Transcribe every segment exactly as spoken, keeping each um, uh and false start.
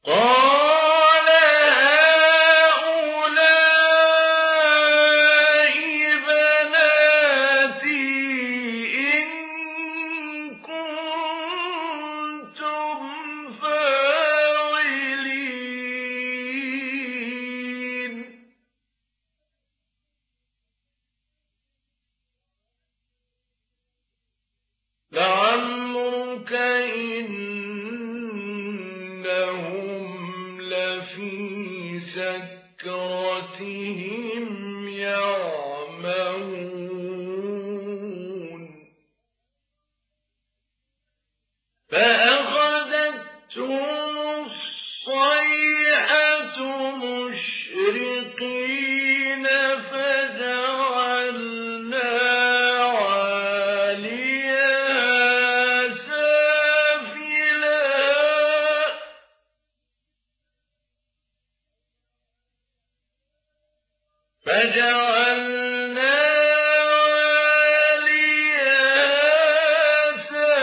قال هؤلاء بناتي إن كنتم فاعلين لعمرك إنهم لفي سكرتهم يعمهون فأخذتهم الصيحة مشرقين فجعلنا عاليها سافلها فجعلنا عاليها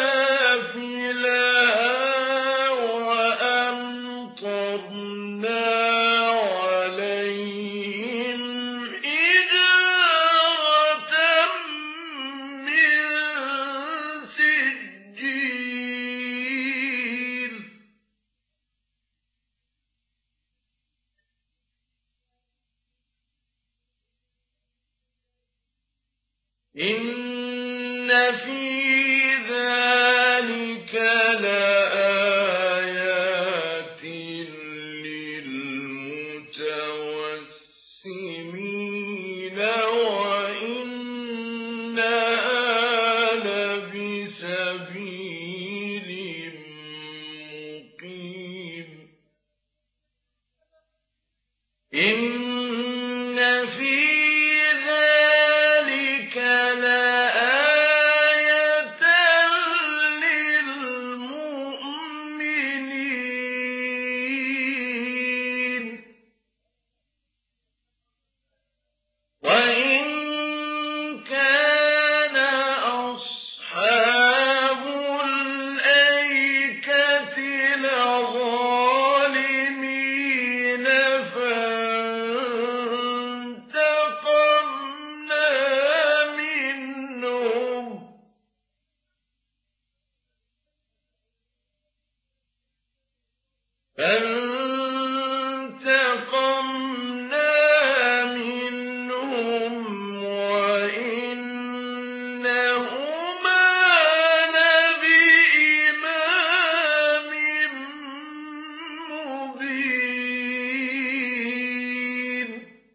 سافلها وأمطرنا عليهم حجارة من سجيل إن في ذلك لآيات للمتوسمين وإنها لبسبيل مقيم إن في ذلك لآية للمؤمنين وإن كان أصحاب الأيكة لظالمين فانتقمنا منهم فانتقمنا منهم وإنهما لبإمام مبين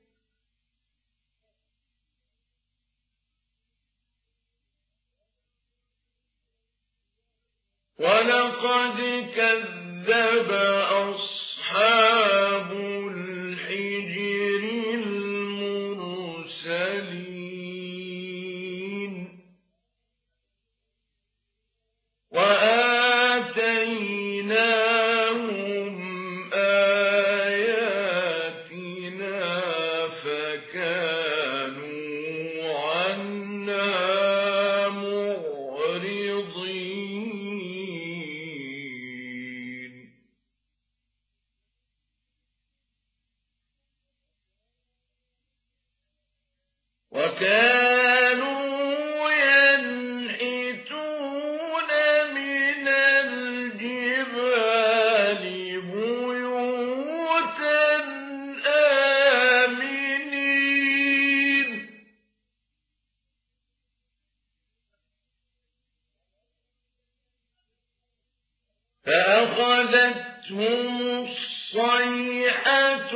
ولقد كذب أصحاب الحجر المرسلين وآتيناهم آياتنا فكانوا عنها معرضين وكانوا ينحتون من الجبال بيوتا آمنين فأخذتهم الصيحة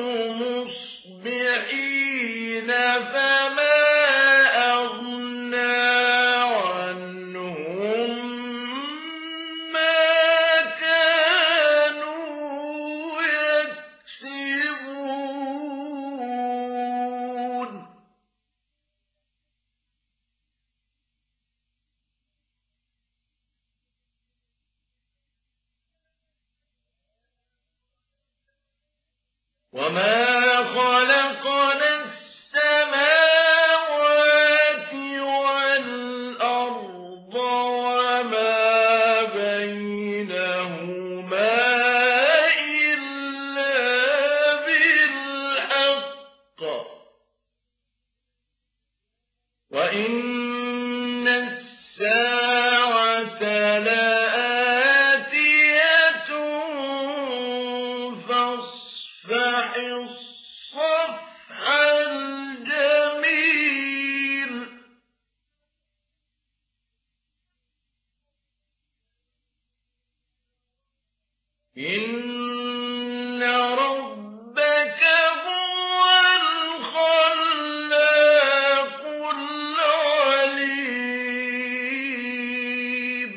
مصبحين فما أغنى عنهم ما كانوا يكسبون وما خلقنا السماوات والأرض وما بينهما إلا إن ربك هو الخلاق العليم.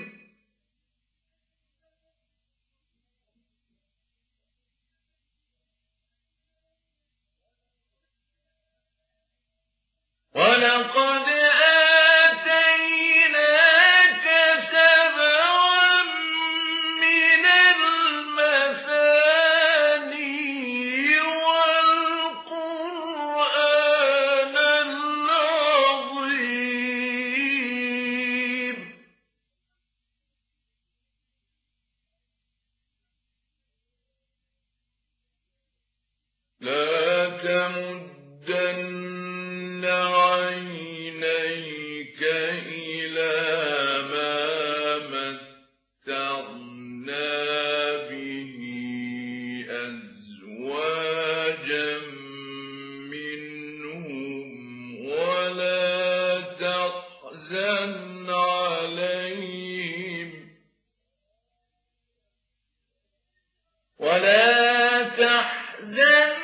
ولقد آتيناك سبعا من المثاني والقرآن العظيم. لا تمدن عينيك إلى ما متعنا به أزواجا منهم ولا تحزن عليهم ولا تحزن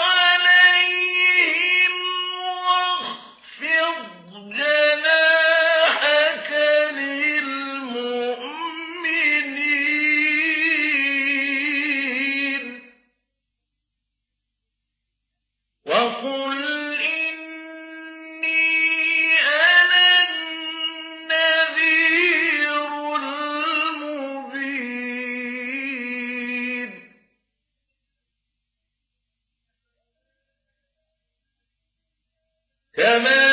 عليهم واخفض جناحك للمؤمنين وقل إني أنا النذير المبين. كما